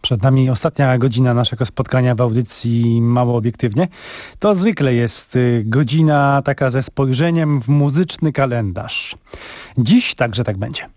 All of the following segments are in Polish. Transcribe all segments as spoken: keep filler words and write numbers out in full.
Przed nami ostatnia godzina naszego spotkania w audycji Mało Obiektywnie. To zwykle jest godzina taka ze spojrzeniem w muzyczny kalendarz. Dziś także tak będzie.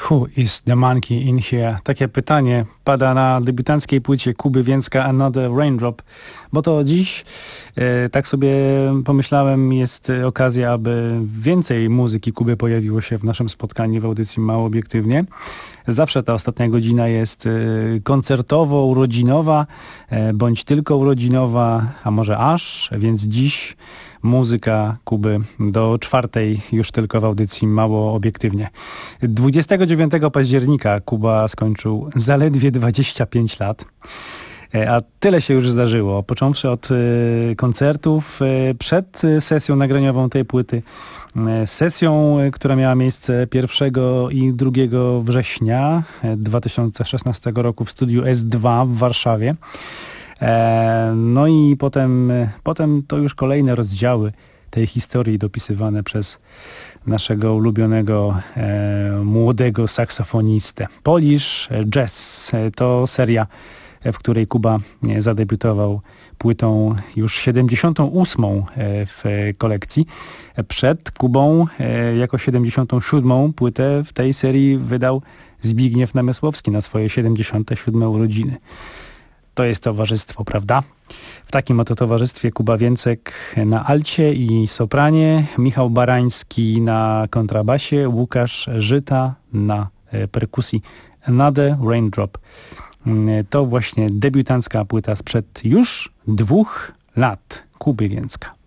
Who is the monkey in here? Takie pytanie pada na debiutanckiej płycie Kuby Więcka Another Raindrop, bo to dziś, e, tak sobie pomyślałem, jest okazja, aby więcej muzyki Kuby pojawiło się w naszym spotkaniu w audycji Mało Obiektywnie. Zawsze ta ostatnia godzina jest e, koncertowo, urodzinowa, e, bądź tylko urodzinowa, a może aż, więc dziś muzyka Kuby do czwartej już tylko w audycji Mało Obiektywnie. dwudziestego dziewiątego października Kuba skończył zaledwie dwadzieścia pięć lat. A tyle się już zdarzyło, począwszy od koncertów przed sesją nagraniową tej płyty, sesją, która miała miejsce pierwszego i drugiego września dwa tysiące szesnastego roku w studiu S dwa w Warszawie. No i potem, potem to już kolejne rozdziały tej historii dopisywane przez naszego ulubionego e, młodego saksofonistę. Polish Jazz to seria, w której Kuba zadebiutował płytą już siedemdziesiątą ósmą w kolekcji. Przed Kubą jako siedemdziesiątą siódmą płytę w tej serii wydał Zbigniew Namysłowski na swoje siedemdziesiąte siódme urodziny. To jest towarzystwo, prawda? W takim oto towarzystwie Kuba Więcek na alcie i sopranie, Michał Barański na kontrabasie, Łukasz Żyta na perkusji. Another Raindrop. To właśnie debiutancka płyta sprzed już dwóch lat Kuby Więcka.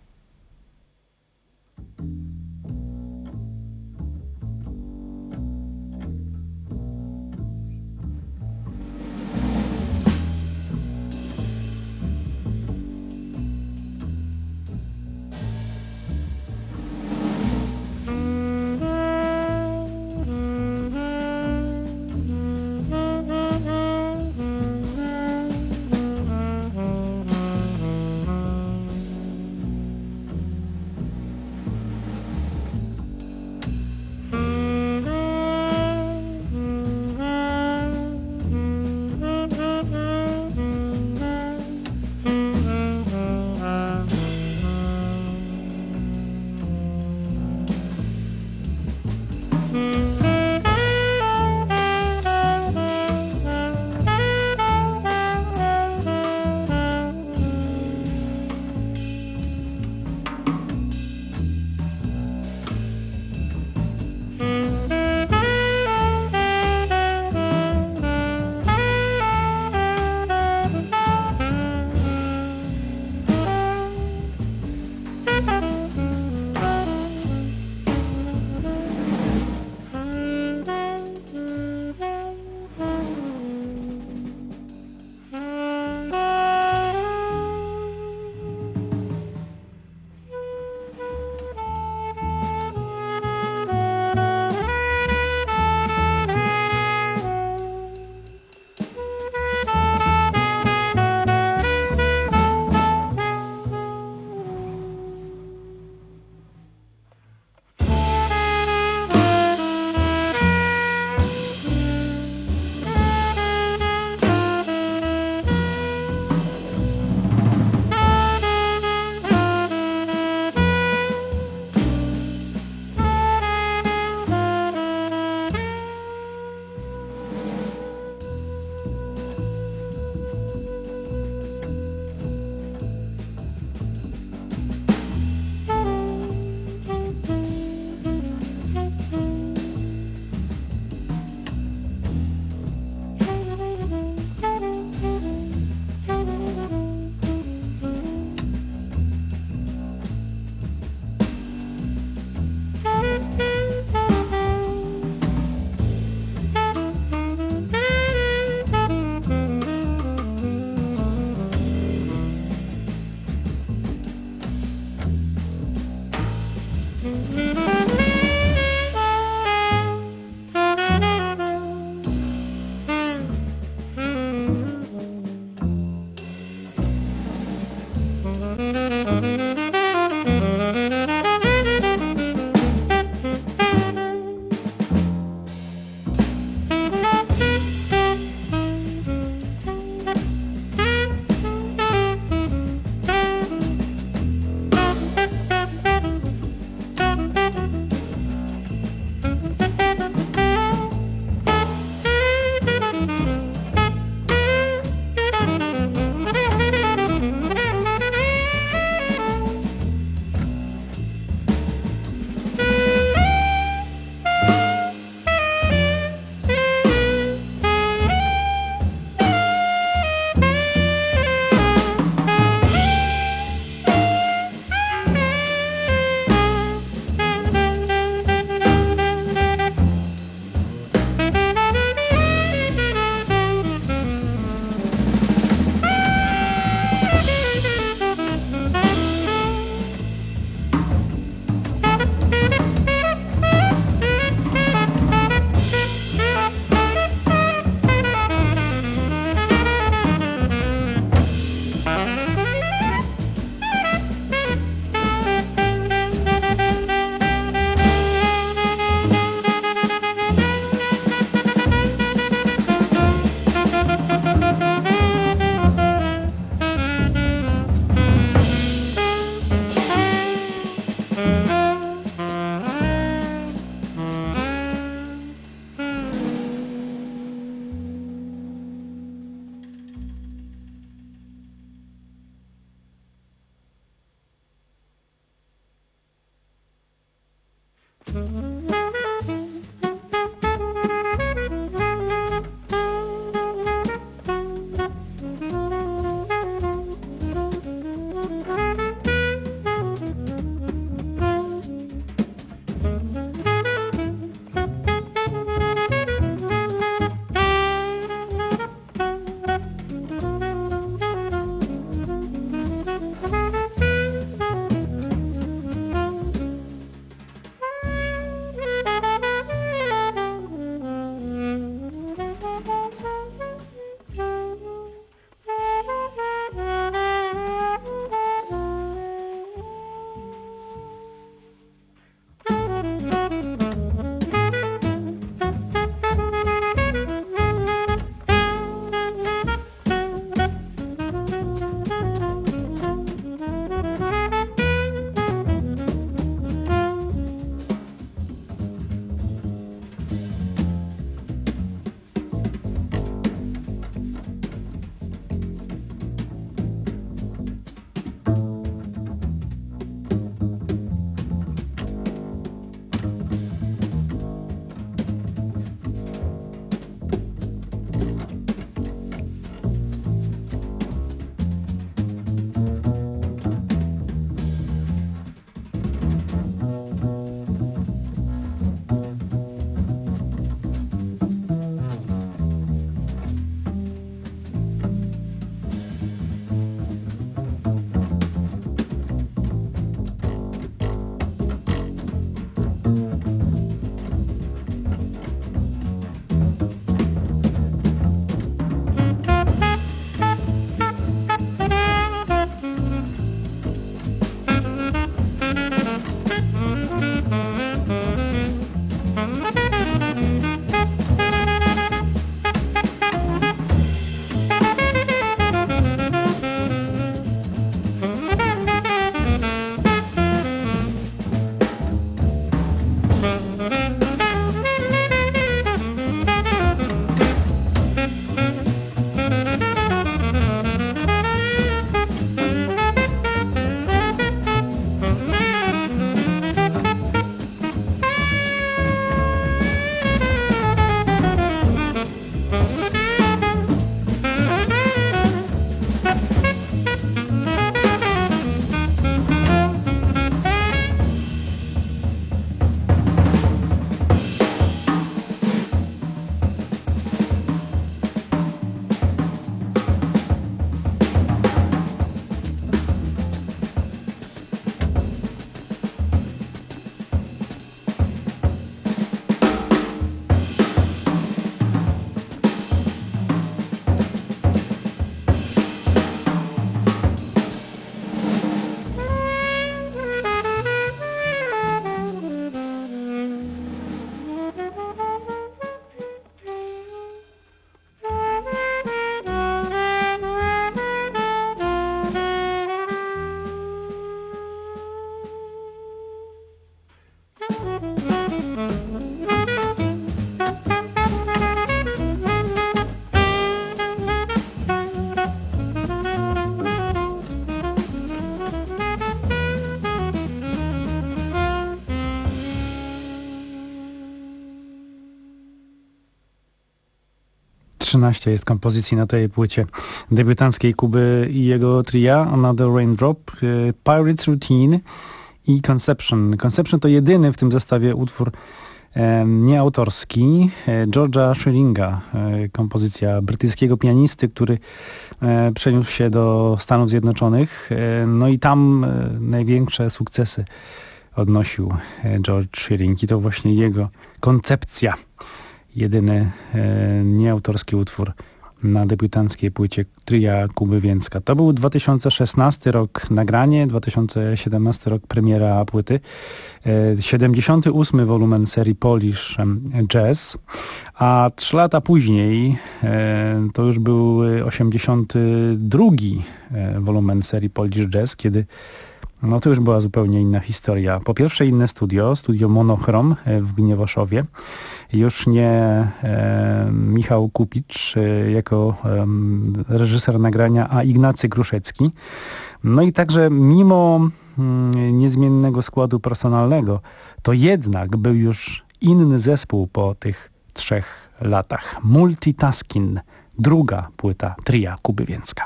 trzynaście jest kompozycji na tej płycie debiutanckiej Kuby i jego tria. Another Raindrop, Pirates Routine i Conception. Conception to jedyny w tym zestawie utwór e, nieautorski George'a Shearinga, e, kompozycja brytyjskiego pianisty, który e, przeniósł się do Stanów Zjednoczonych. E, no i tam e, największe sukcesy odnosił George Shearing i to właśnie jego koncepcja. Jedyny e, nieautorski utwór na debiutanckiej płycie tria Kuby Więcka. To był dwa tysiące szesnasty rok nagranie, dwa tysiące siedemnasty rok premiera płyty, e, siedemdziesiąty ósmy wolumen serii Polish Jazz, a trzy lata później e, to już był osiemdziesiąty drugi e, wolumen serii Polish Jazz, kiedy no to już była zupełnie inna historia. Po pierwsze inne studio, studio Monochrom w Gniewoszowie. Już nie e, Michał Kupicz e, jako e, reżyser nagrania, a Ignacy Kruszecki. No i także mimo mm, niezmiennego składu personalnego, to jednak był już inny zespół po tych trzech latach. Multitasking, druga płyta tria Kuby Więcka.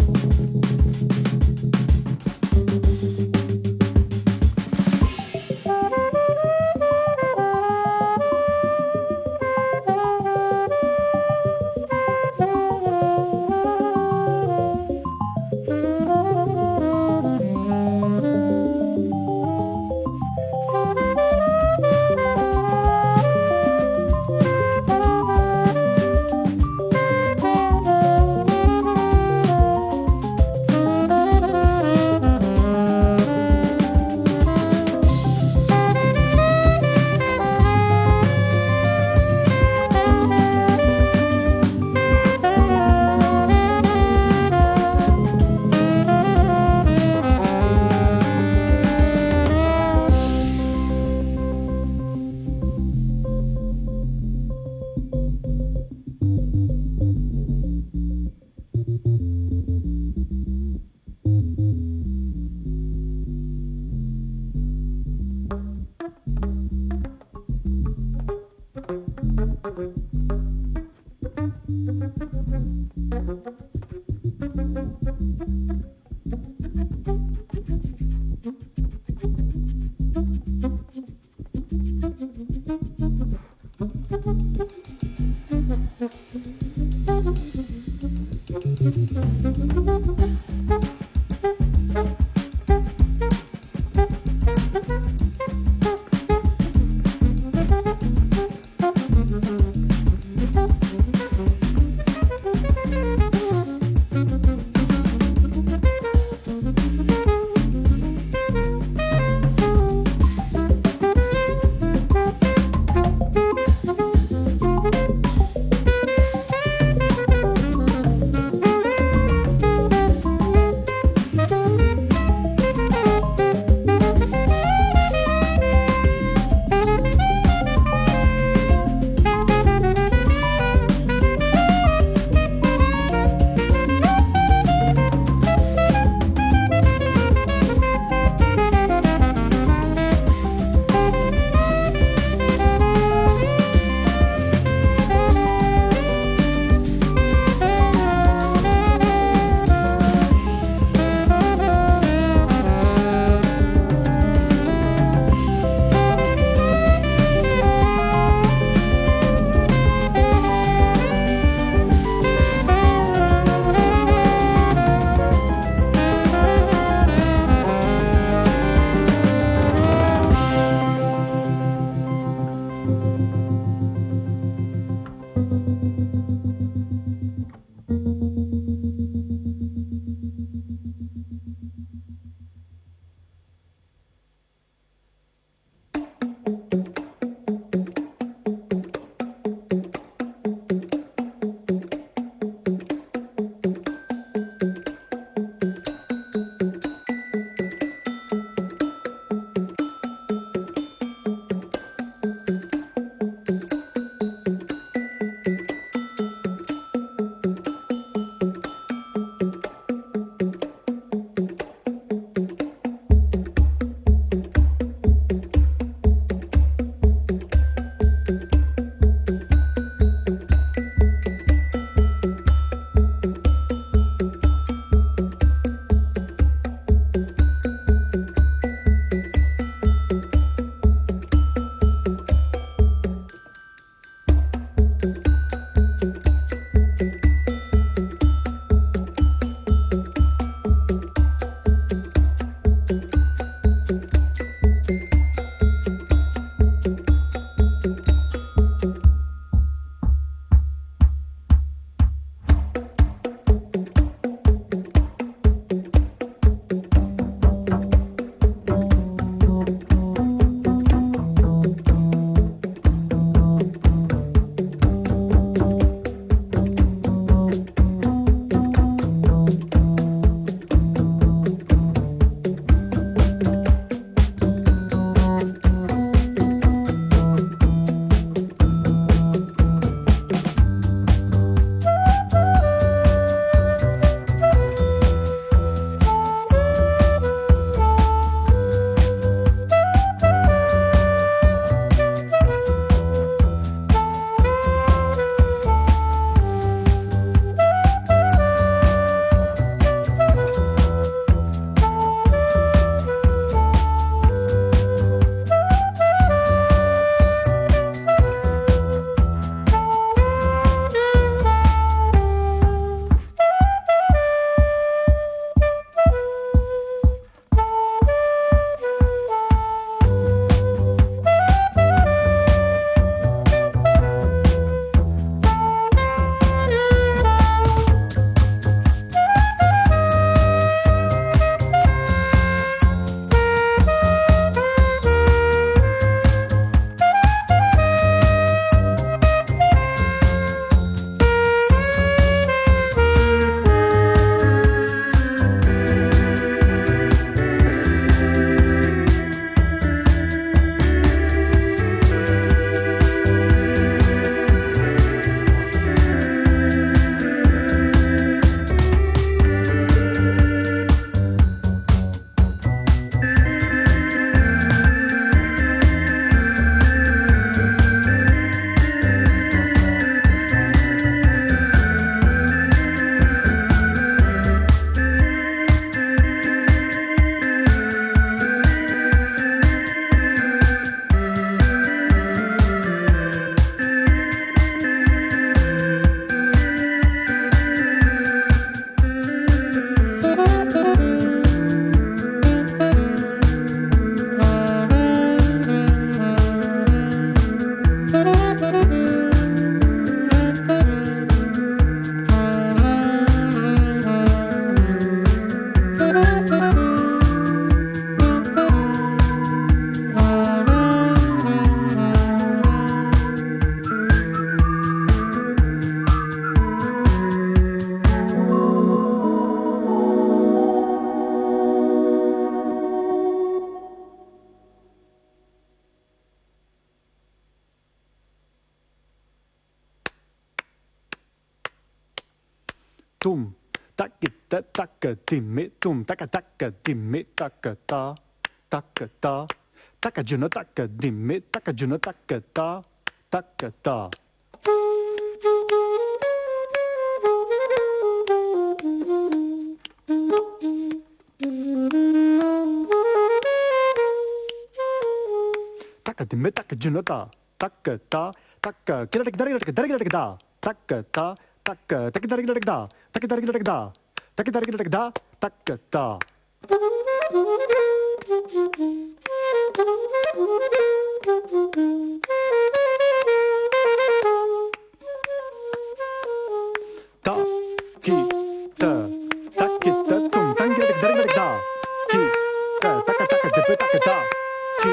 Thank tum, takita taka dimmi tum, taka taka dimmi taka ta, taka ta, taka juna taka dimmi, taka juna taka ta, taka ta. Taka dimmi, taka juna ta, taka ta, taka kira taka taka taka taka ta, taka ta, taka taka taka taka ta, taka taka taka ta, taka taka taka ta, taka ta. Ta ki ta ta ki ta tum tang ki ta taka taka ki ta taka taka de taka ta ki.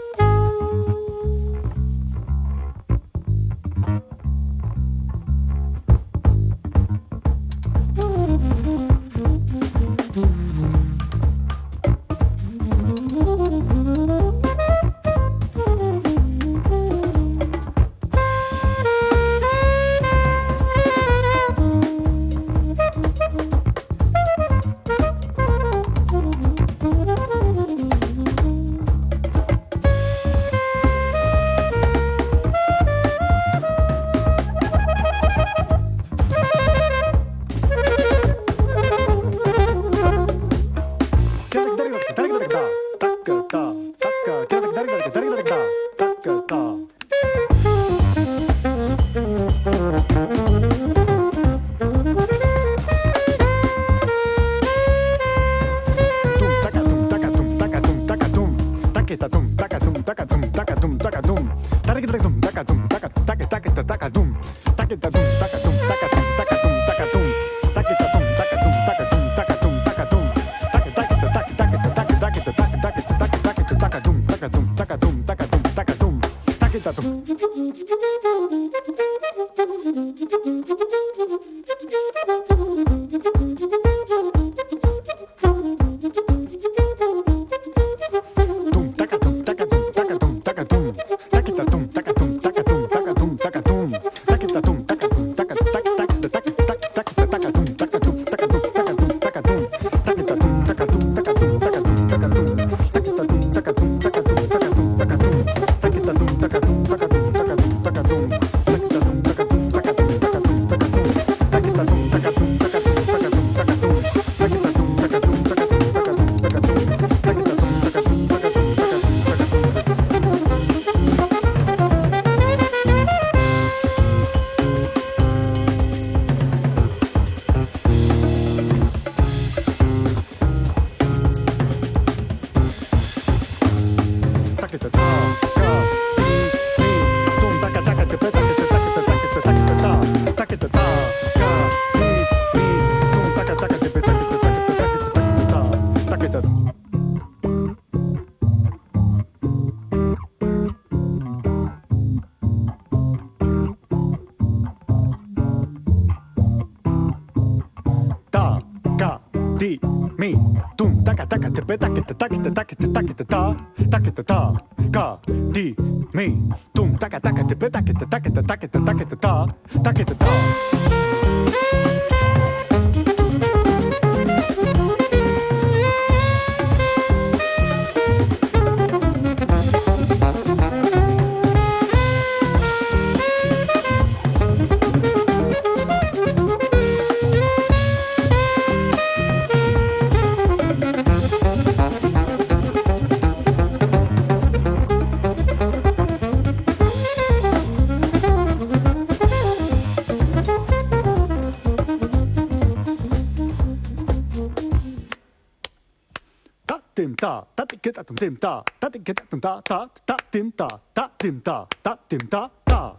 ta ta tik ta tum tim ta ta tik ta tum ta ta ta tim ta ta tim ta ta tim ta ta.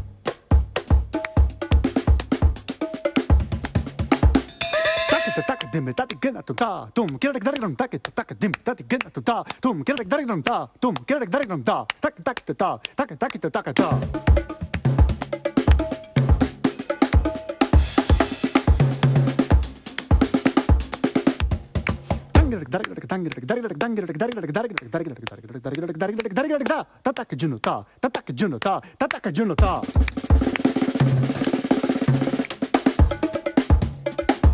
Tak dim ta tik ta tum ta tum kira tak tum tak tak dim ta tik ta tum ta tum kira tak tum ta tum kira tak tum ta tak tak ta tak tak ta ta. Tatak Junota, Tatak Junota, Tatak Junota.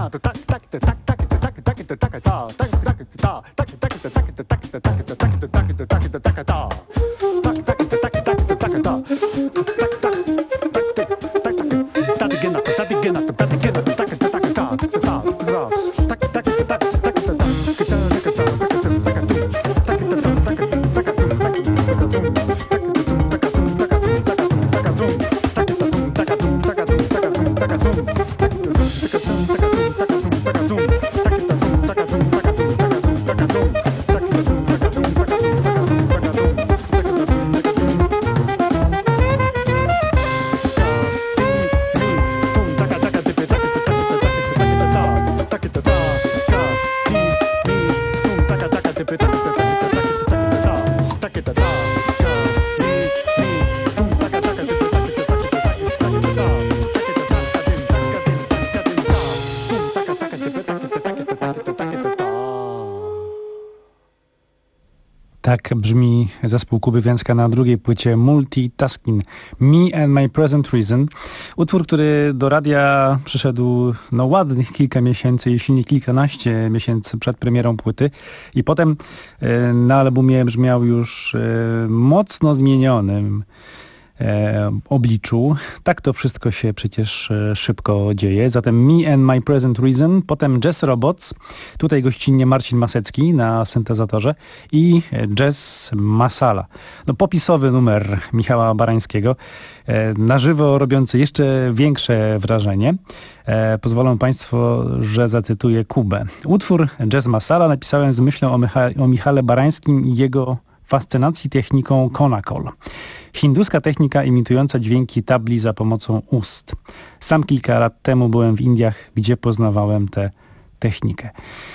Tak brzmi zespół Kuby Więcka na drugiej płycie Multitasking, Me and My Present Reason. Utwór, który do radia przyszedł no ładnych kilka miesięcy, jeśli nie kilkanaście miesięcy przed premierą płyty i potem e, na albumie brzmiał już e, mocno zmienionym E, obliczu. Tak to wszystko się przecież e, szybko dzieje. Zatem Me and My Present Reason, potem Jazz Robots, tutaj gościnnie Marcin Masecki na syntezatorze i Jazz Masala. No, popisowy numer Michała Barańskiego, e, na żywo robiący jeszcze większe wrażenie. E, pozwolą Państwo, że zacytuję Kubę. Utwór Jazz Masala napisałem z myślą o, Micha- o Michale Barańskim i jego fascynacji techniką Konakol. Hinduska technika imitująca dźwięki tabli za pomocą ust. Sam kilka lat temu byłem w Indiach, gdzie poznawałem tę technikę.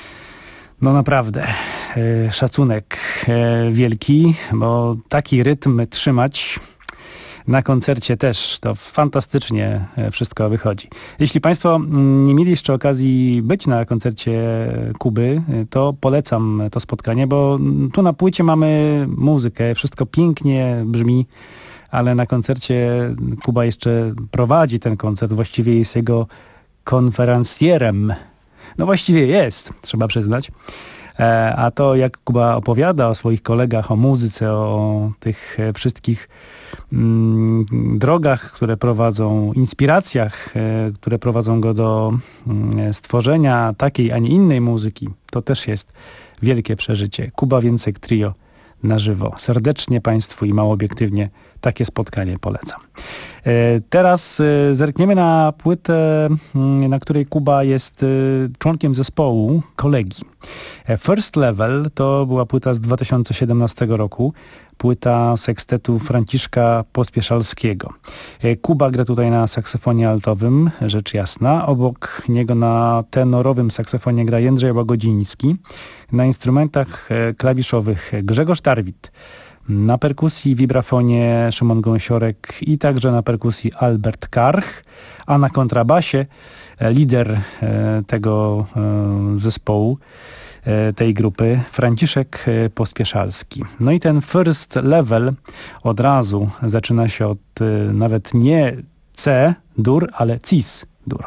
No naprawdę, e, szacunek e, wielki, bo taki rytm trzymać na koncercie też to fantastycznie wszystko wychodzi. Jeśli Państwo nie mieli jeszcze okazji być na koncercie Kuby, to polecam to spotkanie, bo tu na płycie mamy muzykę, wszystko pięknie brzmi, ale na koncercie Kuba jeszcze prowadzi ten koncert, właściwie jest jego konferencjerem. No właściwie jest, trzeba przyznać. A to, jak Kuba opowiada o swoich kolegach, o muzyce, o tych wszystkich mm, drogach, które prowadzą, inspiracjach, które prowadzą go do mm, stworzenia takiej, a nie innej muzyki, to też jest wielkie przeżycie. Kuba Więcek Trio na żywo. Serdecznie Państwu i mało obiektywnie takie spotkanie polecam. Teraz zerkniemy na płytę, na której Kuba jest członkiem zespołu, kolegi. First Level to była płyta z dwa tysiące siedemnastego roku, płyta sekstetu Franciszka Pospieszalskiego. Kuba gra tutaj na saksofonie altowym, rzecz jasna. Obok niego na tenorowym saksofonie gra Jędrzej Łagodziński. Na instrumentach klawiszowych Grzegorz Tarwit. Na perkusji, wibrafonie Szymon Gąsiorek i także na perkusji Albert Karch, a na kontrabasie lider tego zespołu, tej grupy, Franciszek Pospieszalski. No i ten First Level od razu zaczyna się od nawet nie C-dur, ale cis-dur.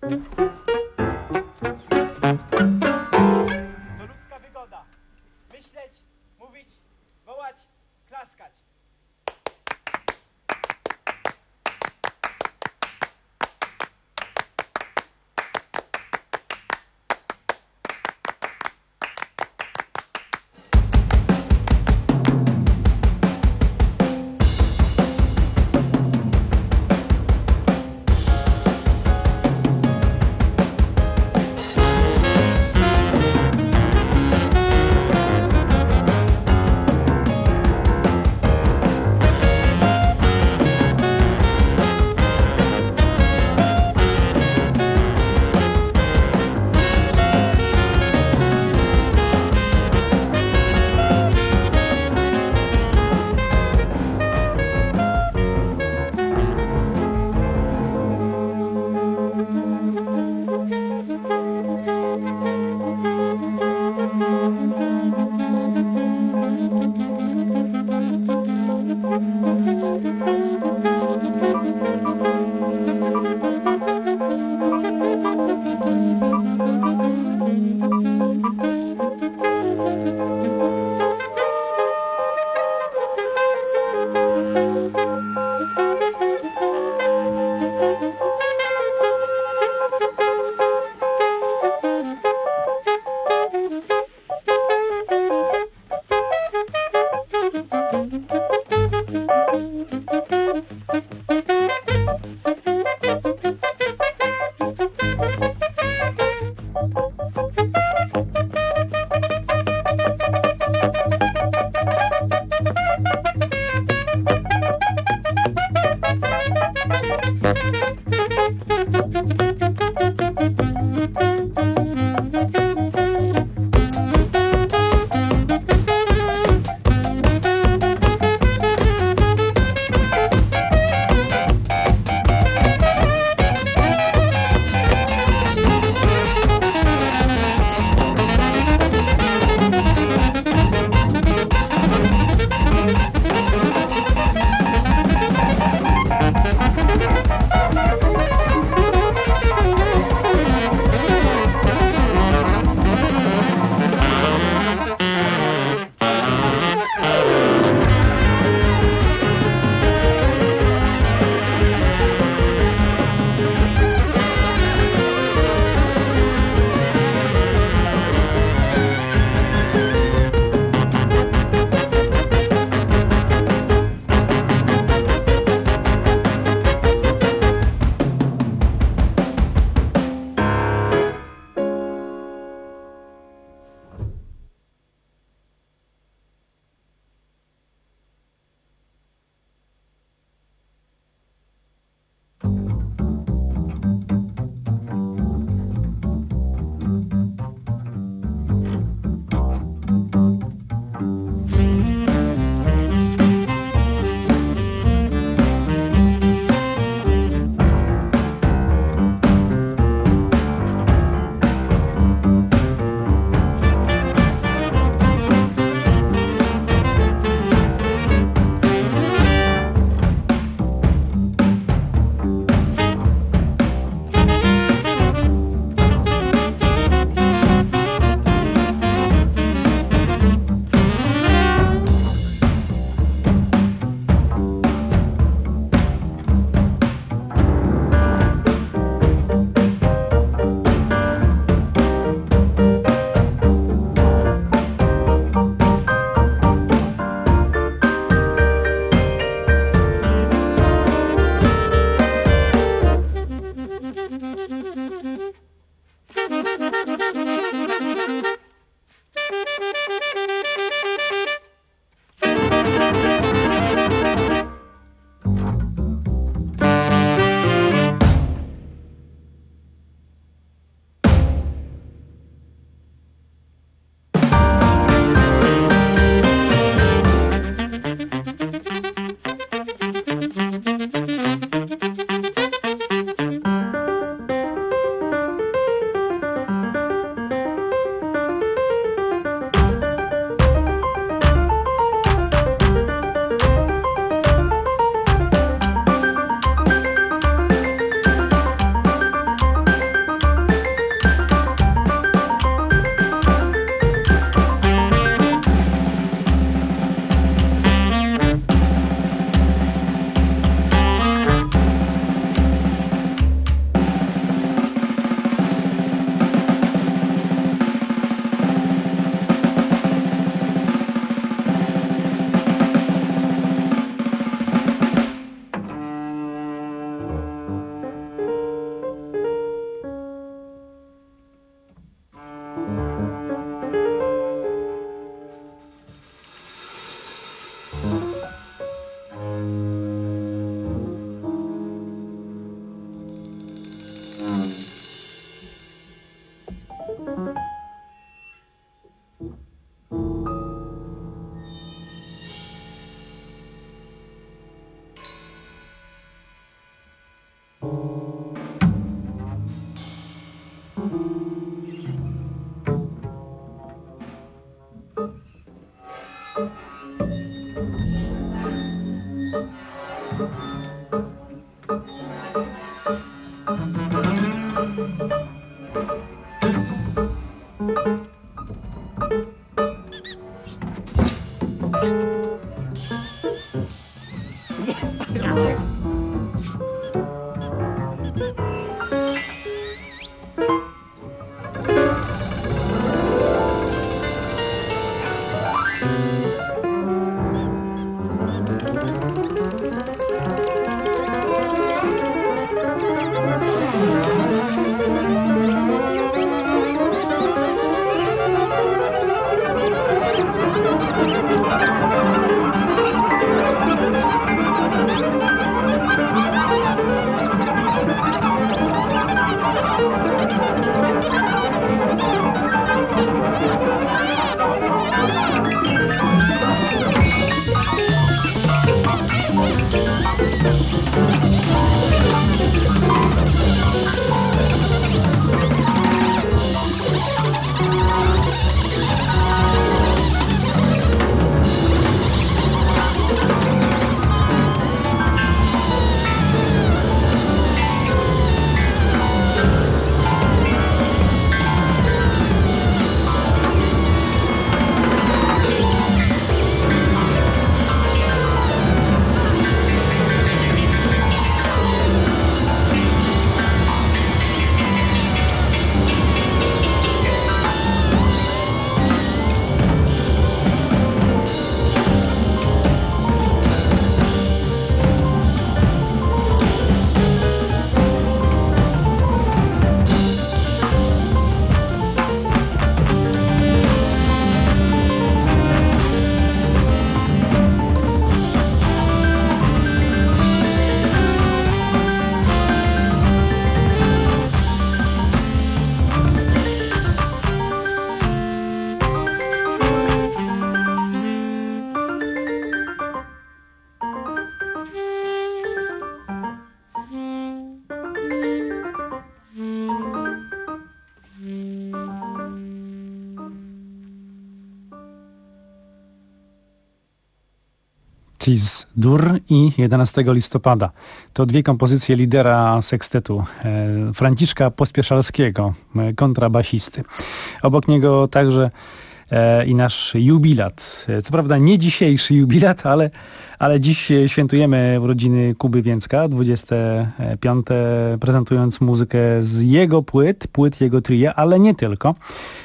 To ludzka wygoda. Myśleć, mówić, wołać, klaskać. Dur i jedenastego listopada. To dwie kompozycje lidera sekstetu, e, Franciszka Pospieszalskiego, e, kontrabasisty. Obok niego także e, i nasz jubilat. E, co prawda nie dzisiejszy jubilat, ale, ale dziś świętujemy urodziny Kuby Więcka, dwudzieste piąte, prezentując muzykę z jego płyt, płyt jego tria, ale nie tylko.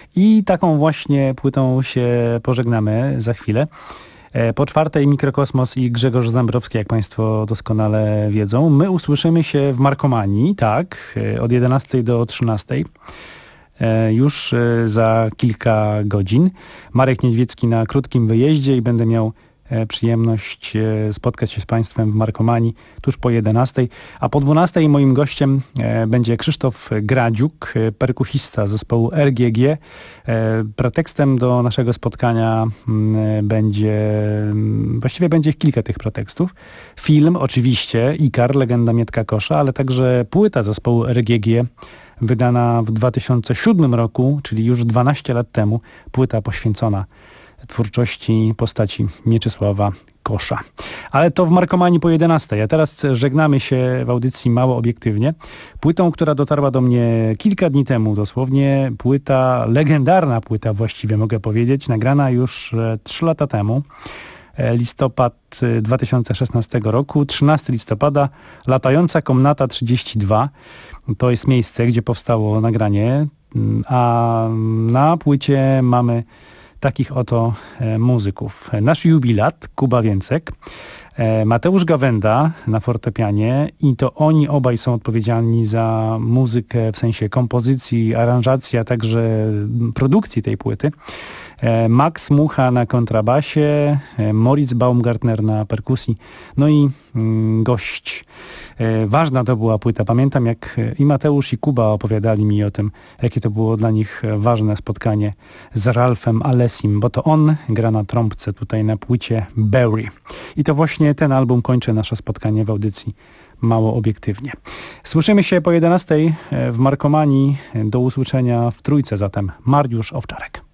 I taką właśnie płytą się pożegnamy za chwilę. Po czwartej Mikrokosmos i Grzegorz Zambrowski, jak Państwo doskonale wiedzą. My usłyszymy się w Markomanii, tak, od jedenastej do trzynastej, już za kilka godzin. Marek Niedźwiecki na krótkim wyjeździe i będę miał przyjemność spotkać się z Państwem w Markomanii tuż po jedenastej, a po dwunastej moim gościem będzie Krzysztof Gradziuk, perkusista zespołu R G G. Pretekstem do naszego spotkania będzie, właściwie będzie kilka tych pretekstów. Film oczywiście, Ikar, legenda Mietka Kosza, ale także płyta zespołu R G G, wydana w dwa tysiące siódmym roku, czyli już dwanaście lat temu, płyta poświęcona twórczości postaci Mieczysława Kosza. Ale to w Markomanii po jedenastej. A teraz żegnamy się w audycji Mało Obiektywnie. Płytą, która dotarła do mnie kilka dni temu dosłownie. Płyta, legendarna płyta właściwie mogę powiedzieć, nagrana już trzy lata temu. Listopad dwa tysiące szesnastego roku, trzynastego listopada, Latająca Komnata trzydzieści dwa. To jest miejsce, gdzie powstało nagranie, a na płycie mamy takich oto e, muzyków. Nasz jubilat, Kuba Więcek, e, Mateusz Gawenda na fortepianie i to oni obaj są odpowiedzialni za muzykę w sensie kompozycji, aranżacji, a także produkcji tej płyty. E, Max Mucha na kontrabasie, e, Moritz Baumgartner na perkusji, no i mm, gość. E, ważna to była płyta. Pamiętam, jak i Mateusz, i Kuba opowiadali mi o tym, jakie to było dla nich ważne spotkanie z Ralphem Alessim, bo to on gra na trąbce tutaj na płycie Barry. I to właśnie ten album kończy nasze spotkanie w audycji Mało Obiektywnie. Słyszymy się po jedenastej w Markomanii. Do usłyszenia w Trójce zatem. Mariusz Owczarek.